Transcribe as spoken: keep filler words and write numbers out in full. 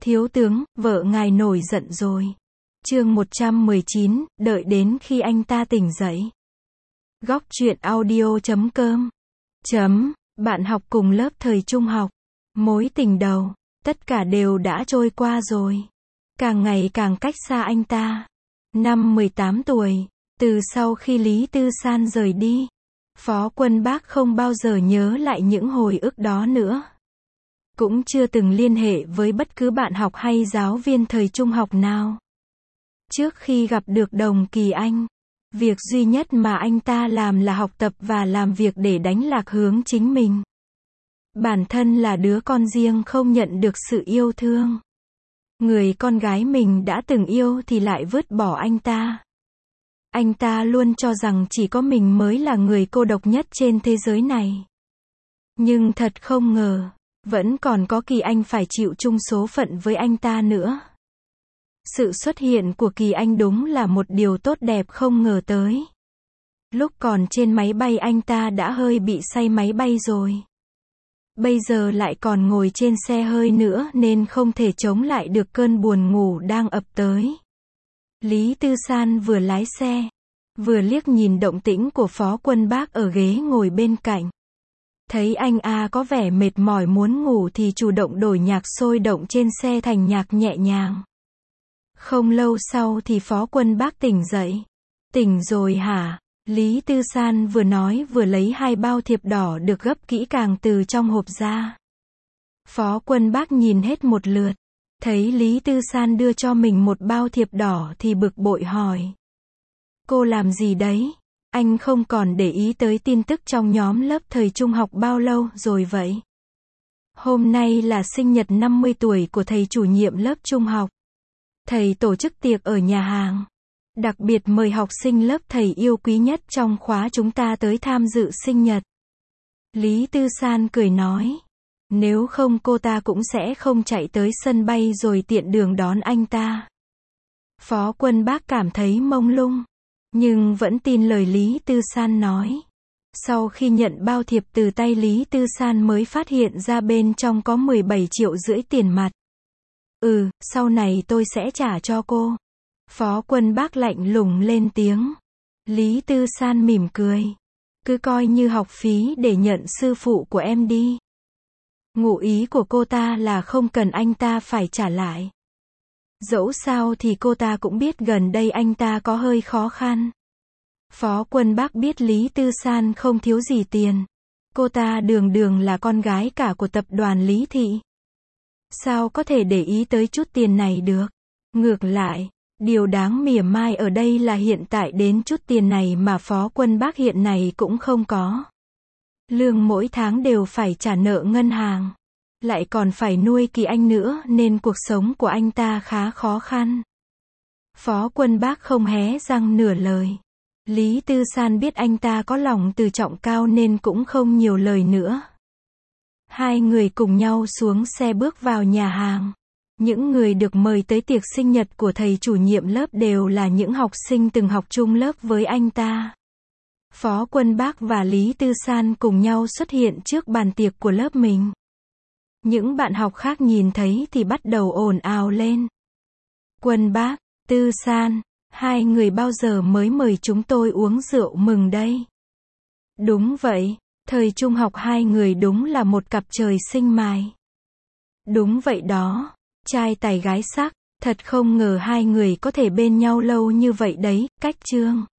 Thiếu tướng, vợ ngài nổi giận rồi. Chương một trăm mười chín, đợi đến khi anh ta tỉnh dậy. Góc truyện audio chấm com. Chấm, bạn học cùng lớp thời trung học. Mối tình đầu, tất cả đều đã trôi qua rồi. Càng ngày càng cách xa anh ta. Năm mười tám tuổi, từ sau khi Lý Tư San rời đi, Phó Quân Bác không bao giờ nhớ lại những hồi ức đó nữa. Cũng chưa từng liên hệ với bất cứ bạn học hay giáo viên thời trung học nào. Trước khi gặp được Đồng Kỳ Anh, việc duy nhất mà anh ta làm là học tập và làm việc để đánh lạc hướng chính mình. Bản thân là đứa con riêng không nhận được sự yêu thương. Người con gái mình đã từng yêu thì lại vứt bỏ anh ta. Anh ta luôn cho rằng chỉ có mình mới là người cô độc nhất trên thế giới này. Nhưng thật không ngờ, vẫn còn có Kỳ Anh phải chịu chung số phận với anh ta nữa. Sự xuất hiện của Kỳ Anh đúng là một điều tốt đẹp không ngờ tới. Lúc còn trên máy bay anh ta đã hơi bị say máy bay rồi. Bây giờ lại còn ngồi trên xe hơi nữa nên không thể chống lại được cơn buồn ngủ đang ập tới. Lý Tư San vừa lái xe, vừa liếc nhìn động tĩnh của Phó Quân Bác ở ghế ngồi bên cạnh. Thấy anh A có vẻ mệt mỏi muốn ngủ thì chủ động đổi nhạc sôi động trên xe thành nhạc nhẹ nhàng. Không lâu sau thì Phó Quân Bác tỉnh dậy. Tỉnh rồi hả? Lý Tư San vừa nói vừa lấy hai bao thiệp đỏ được gấp kỹ càng từ trong hộp ra. Phó Quân Bác nhìn hết một lượt, thấy Lý Tư San đưa cho mình một bao thiệp đỏ thì bực bội hỏi. Cô làm gì đấy? Anh không còn để ý tới tin tức trong nhóm lớp thời trung học bao lâu rồi vậy? Hôm nay là sinh nhật năm mươi tuổi của thầy chủ nhiệm lớp trung học. Thầy tổ chức tiệc ở nhà hàng. Đặc biệt mời học sinh lớp thầy yêu quý nhất trong khóa chúng ta tới tham dự sinh nhật. Lý Tư San cười nói. Nếu không cô ta cũng sẽ không chạy tới sân bay rồi tiện đường đón anh ta. Phó Quân Bác cảm thấy mông lung, nhưng vẫn tin lời Lý Tư San nói. Sau khi nhận bao thiệp từ tay Lý Tư San mới phát hiện ra bên trong có mười bảy triệu rưỡi tiền mặt. Ừ, sau này tôi sẽ trả cho cô. Phó Quân Bác lạnh lùng lên tiếng. Lý Tư San mỉm cười. Cứ coi như học phí để nhận sư phụ của em đi. Ngụ ý của cô ta là không cần anh ta phải trả lại. Dẫu sao thì cô ta cũng biết gần đây anh ta có hơi khó khăn. Phó Quân Bác biết Lý Tư San không thiếu gì tiền. Cô ta đường đường là con gái cả của tập đoàn Lý Thị. Sao có thể để ý tới chút tiền này được? Ngược lại, điều đáng mỉa mai ở đây là hiện tại đến chút tiền này mà Phó Quân Bác hiện này cũng không có. Lương mỗi tháng đều phải trả nợ ngân hàng. Lại còn phải nuôi Kỳ Anh nữa nên cuộc sống của anh ta khá khó khăn. Phó Quân Bác không hé răng nửa lời. Lý Tư San biết anh ta có lòng tự trọng cao nên cũng không nhiều lời nữa. Hai người cùng nhau xuống xe bước vào nhà hàng. Những người được mời tới tiệc sinh nhật của thầy chủ nhiệm lớp đều là những học sinh từng học chung lớp với anh ta. Phó Quân Bác và Lý Tư San cùng nhau xuất hiện trước bàn tiệc của lớp mình. Những bạn học khác nhìn thấy thì bắt đầu ồn ào lên. Quân Bác, Tư San, hai người bao giờ mới mời chúng tôi uống rượu mừng đây? Đúng vậy, thời trung học hai người đúng là một cặp trời sinh mài. Đúng vậy đó, trai tài gái sắc, thật không ngờ hai người có thể bên nhau lâu như vậy đấy, cách chương.